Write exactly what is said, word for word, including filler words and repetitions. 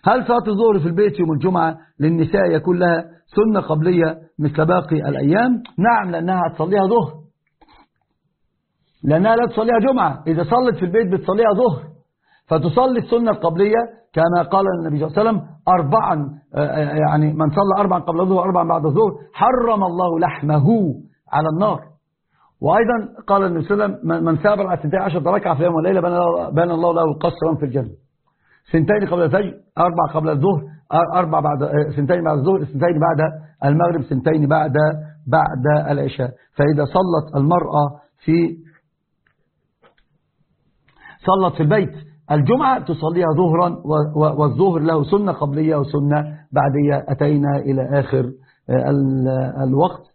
هل صلاة الظهر في البيت يوم الجمعة للنساء يكون لها سنة قبلية مثل باقي الأيام؟ نعم، لأنها هتصليها ظهر، لأنها لا تصليها جمعة. إذا صلت في البيت بتصليها ظهر، فتصلي السنة القبلية كما قال النبي صلى الله عليه وسلم أربعا، يعني من صلى أربعا قبل الظهر أربعا بعد الظهر حرم الله لحمه على النار. وأيضا قال النبي صلى الله عليه وسلم من سابر على اثنتي عشرة ركعة في يوم وليلة بنى الله له قصرا في الجنة. سنتين قبل الفجر، أربع قبل الظهر، أربع بعد، سنتين بعد الظهر، سنتين بعد المغرب، سنتين بعد بعد العشاء. فإذا صلت المرأة في صلت في البيت الجمعة تصليها ظهرا، والظهر له سنة قبلية وسنة بعدية. أتينا إلى آخر الوقت.